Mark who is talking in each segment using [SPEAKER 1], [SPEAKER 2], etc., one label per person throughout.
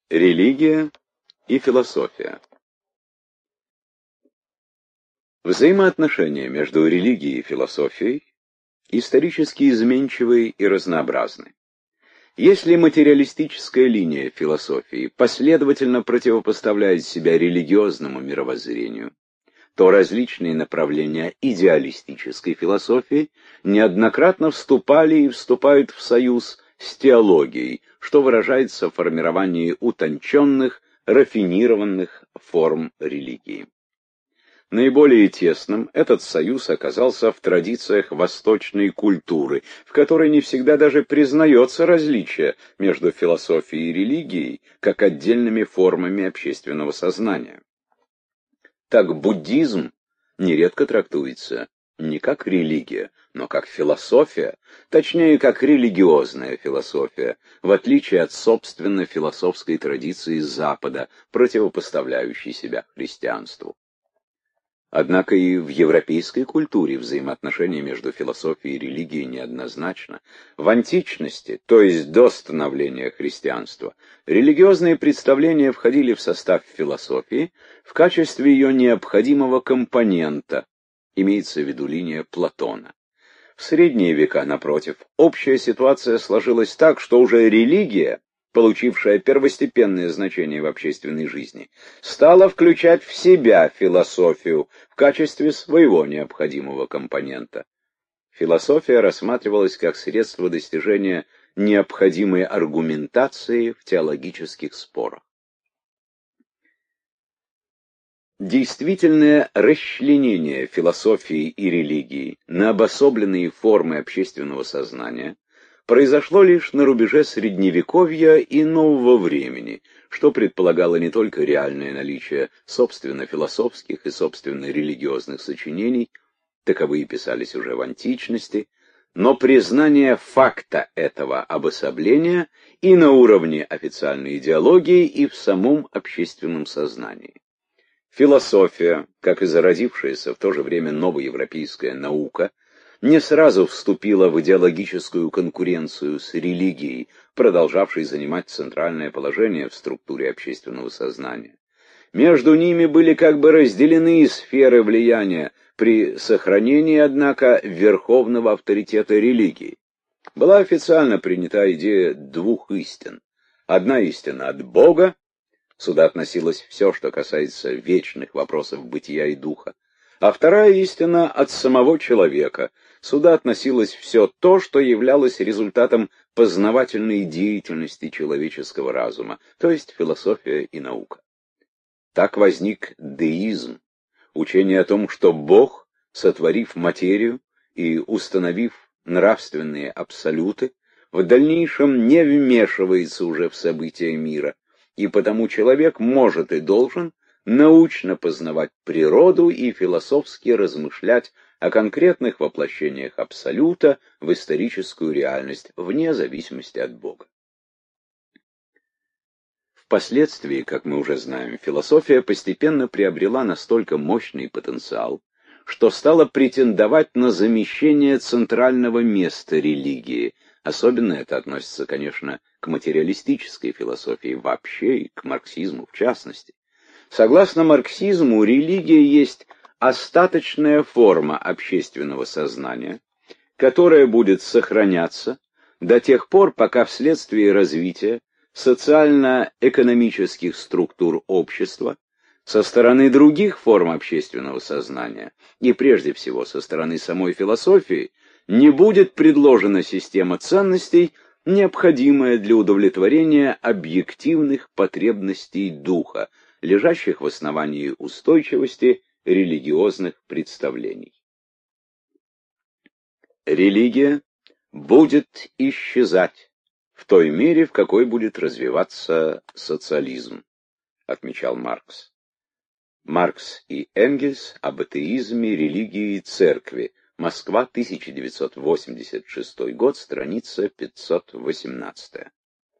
[SPEAKER 1] Религия и философия. Взаимоотношения между религией и философией исторически изменчивы и разнообразны. Если материалистическая линия философии последовательно противопоставляет себя религиозному мировоззрению, то различные направления идеалистической философии неоднократно вступали и вступают в союз с теологией, что выражается в формировании утонченных, рафинированных форм религии. Наиболее тесным этот союз оказался в традициях восточной культуры, в которой не всегда даже признается различие между философией и религией как отдельными формами общественного сознания. Так буддизм нередко трактуется не как религия, но как философия, точнее, как религиозная философия, в отличие от собственно философской традиции Запада, противопоставляющей себя христианству. Однако и в европейской культуре взаимоотношения между философией и религией неоднозначно. В античности, то есть до становления христианства, религиозные представления входили в состав философии в качестве ее необходимого компонента, имеется в виду линия Платона. В средние века, напротив, общая ситуация сложилась так, что уже религия, получившая первостепенное значение в общественной жизни, стала включать в себя философию в качестве своего необходимого компонента. Философия рассматривалась как средство достижения необходимой аргументации в теологических спорах. Действительное расчленение философии и религии на обособленные формы общественного сознания произошло лишь на рубеже Средневековья и нового времени, что предполагало не только реальное наличие собственно философских и собственно религиозных сочинений, таковые писались уже в античности, но признание факта этого обособления и на уровне официальной идеологии, и в самом общественном сознании. Философия, как и зародившаяся в то же время новоевропейская наука, не сразу вступила в идеологическую конкуренцию с религией, продолжавшей занимать центральное положение в структуре общественного сознания. Между ними были как бы разделены сферы влияния при сохранении, однако, верховного авторитета религии. Была официально принята идея двух истин. Одна истина от Бога, сюда относилось все, что касается вечных вопросов бытия и духа, а вторая истина от самого человека, сюда относилось все то, что являлось результатом познавательной деятельности человеческого разума, то есть философия и наука. Так возник деизм, учение о том, что Бог, сотворив материю и установив нравственные абсолюты, в дальнейшем не вмешивается уже в события мира, и потому человек может и должен научно познавать природу и философски размышлять о конкретных воплощениях абсолюта в историческую реальность, вне зависимости от Бога. Впоследствии, как мы уже знаем, философия постепенно приобрела настолько мощный потенциал, что стала претендовать на замещение центрального места религии. Особенно это относится, конечно, к материалистической философии вообще и к марксизму в частности. Согласно марксизму, религия есть остаточная форма общественного сознания, которая будет сохраняться до тех пор, пока вследствие развития социально-экономических структур общества со стороны других форм общественного сознания, и прежде всего со стороны самой философии, не будет предложена система ценностей, необходимая для удовлетворения объективных потребностей духа, лежащих в основании устойчивости религиозных представлений. Религия будет исчезать в той мере, в какой будет развиваться социализм, отмечал Маркс. Маркс и Энгельс об атеизме, религии и церкви. Москва, 1986 год, страница 518.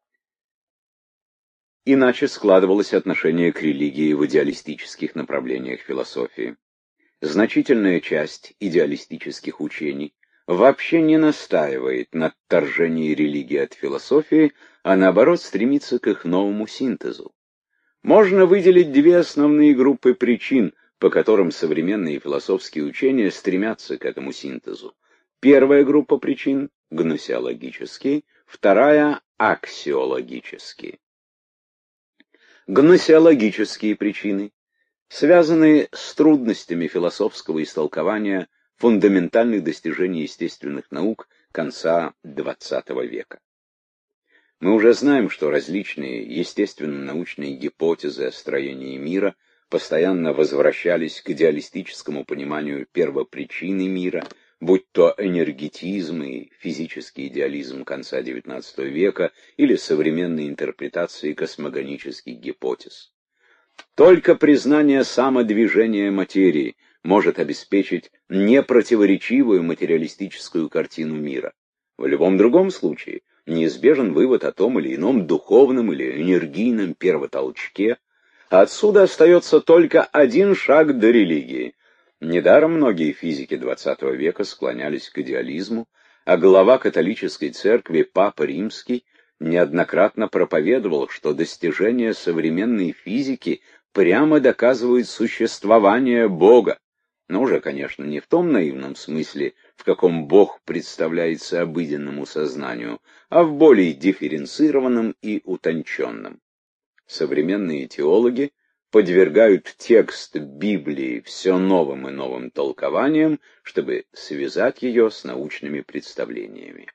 [SPEAKER 1] Иначе складывалось отношение к религии в идеалистических направлениях философии. Значительная часть идеалистических учений вообще не настаивает на отторжении религии от философии, а наоборот стремится к их новому синтезу. Можно выделить две основные группы причин, по которым современные философские учения стремятся к этому синтезу. Первая группа причин – гносеологические, вторая – аксиологические. Гносеологические причины связаны с трудностями философского истолкования фундаментальных достижений естественных наук конца XX века. Мы уже знаем, что различные естественно-научные гипотезы о строении мира постоянно возвращались к идеалистическому пониманию первопричины мира, будь то энергетизм и физический идеализм конца XIX века или современные интерпретации космогонических гипотез. Только признание самодвижения материи может обеспечить непротиворечивую материалистическую картину мира. В любом другом случае неизбежен вывод о том или ином духовном или энергийном первотолчке, а отсюда остается только один шаг до религии. Недаром многие физики XX века склонялись к идеализму, а глава католической церкви Папа Римский неоднократно проповедовал, что достижения современной физики прямо доказывают существование Бога. Но уже, конечно, не в том наивном смысле, в каком Бог представляется обыденному сознанию, а в более дифференцированном и утонченном. Современные теологи подвергают текст Библии все новым и новым толкованиям, чтобы связать ее с научными представлениями.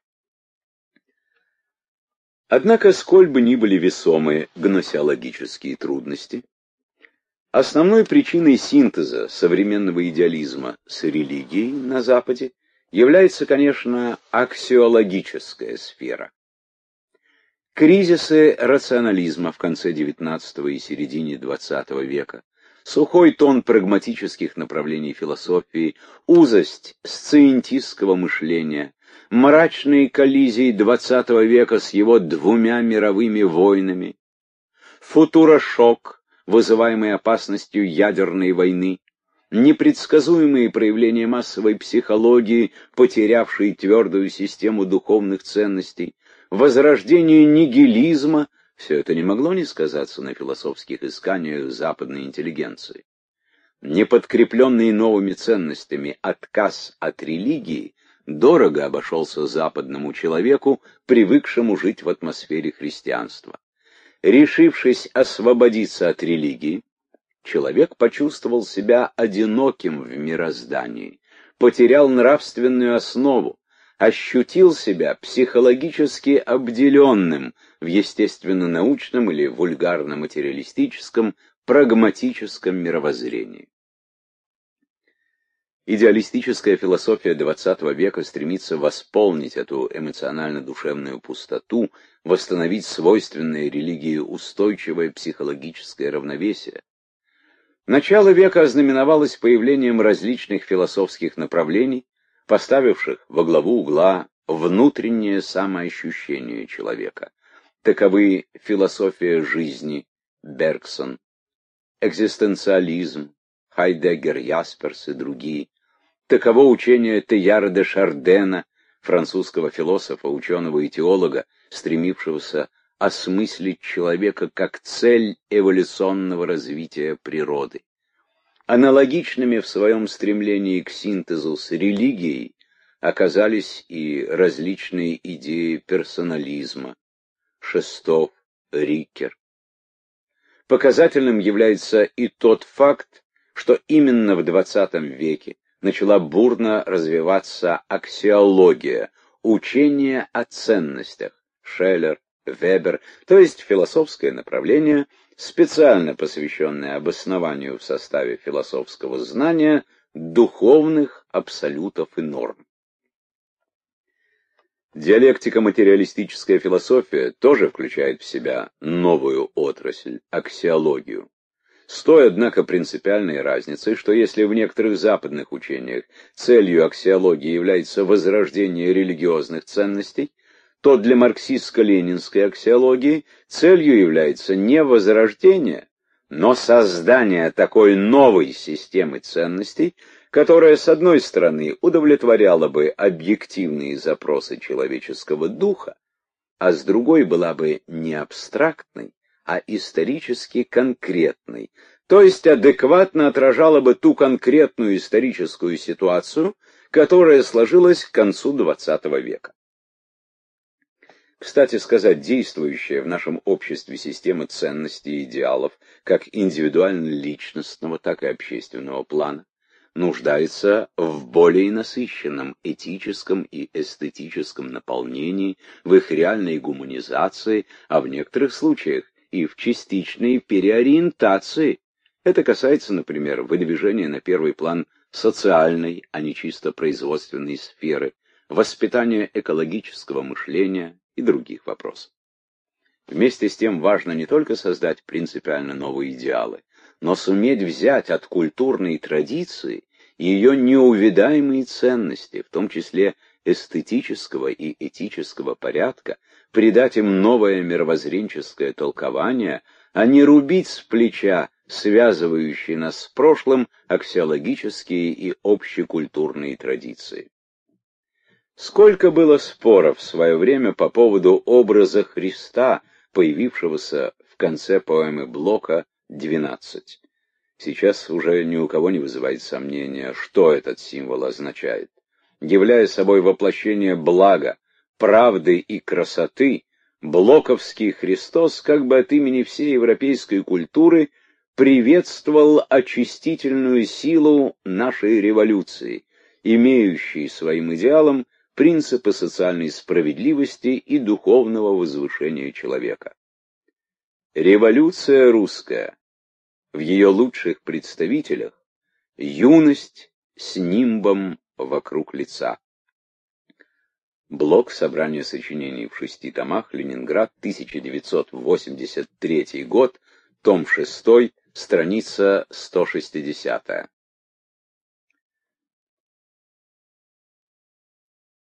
[SPEAKER 1] Однако, сколь бы ни были весомы гносеологические трудности, основной причиной синтеза современного идеализма с религией на Западе является, конечно, аксиологическая сфера. Кризисы рационализма в конце XIX и середине XX века, сухой тон прагматических направлений философии, узость сциентистского мышления, мрачные коллизии XX века с его двумя мировыми войнами, футурошок, вызываемый опасностью ядерной войны, непредсказуемые проявления массовой психологии, потерявшей твердую систему духовных ценностей, возрождение нигилизма — все это не могло не сказаться на философских исканиях западной интеллигенции. Неподкрепленный новыми ценностями отказ от религии дорого обошелся западному человеку, привыкшему жить в атмосфере христианства. Решившись освободиться от религии, человек почувствовал себя одиноким в мироздании, потерял нравственную основу, ощутил себя психологически обделенным в естественно-научном или вульгарно-материалистическом, прагматическом мировоззрении. Идеалистическая философия XX века стремится восполнить эту эмоционально-душевную пустоту, восстановить свойственное религии устойчивое психологическое равновесие. Начало века ознаменовалось появлением различных философских направлений, поставивших во главу угла внутреннее самоощущение человека. Таковы философия жизни Бергсон, экзистенциализм Хайдеггер, Ясперс и другие. Таково учение Тейяра де Шардена, французского философа, ученого и теолога, стремившегося осмыслить человека как цель эволюционного развития природы. Аналогичными в своем стремлении к синтезу с религией оказались и различные идеи персонализма, Шестов, Рикер. Показательным является и тот факт, что именно в XX веке начала бурно развиваться аксиология, учение о ценностях, Шеллер, Вебер, то есть философское направление, специально посвященное обоснованию в составе философского знания духовных абсолютов и норм. Диалектико-материалистическая философия тоже включает в себя новую отрасль – аксиологию. С той, однако, принципиальной разницей, что если в некоторых западных учениях целью аксиологии является возрождение религиозных ценностей, то для марксистско-ленинской аксиологии целью является не возрождение, но создание такой новой системы ценностей, которая, с одной стороны, удовлетворяла бы объективные запросы человеческого духа, а с другой была бы не абстрактной, а исторически конкретной, то есть адекватно отражала бы ту конкретную историческую ситуацию, которая сложилась к концу XX века. Кстати сказать, действующая в нашем обществе система ценностей и идеалов, как индивидуально-личностного, так и общественного плана, нуждается в более насыщенном этическом и эстетическом наполнении, в их реальной гуманизации, а в некоторых случаях и в частичной переориентации. Это касается, например, выдвижения на первый план социальной, а не чисто производственной сферы, воспитания экологического мышления и других вопросов. Вместе с тем важно не только создать принципиально новые идеалы, но суметь взять от культурной традиции ее неувядаемые ценности, в том числе эстетического и этического порядка, придать им новое мировоззренческое толкование, а не рубить с плеча связывающие нас с прошлым аксиологические и общекультурные традиции. Сколько было споров в свое время по поводу образа Христа, появившегося в конце поэмы Блока «12». Сейчас уже ни у кого не вызывает сомнения, что этот символ означает. Являя собой воплощение блага, правды и красоты, блоковский Христос как бы от имени всей европейской культуры приветствовал очистительную силу нашей революции, имеющей своим идеалом принципы социальной справедливости и духовного возвышения человека. Революция русская в ее лучших представителях — юность с нимбом вокруг лица. Блок. Собрание сочинений в 6 томах. Ленинград, 1983 год. Том 6. Страница 160.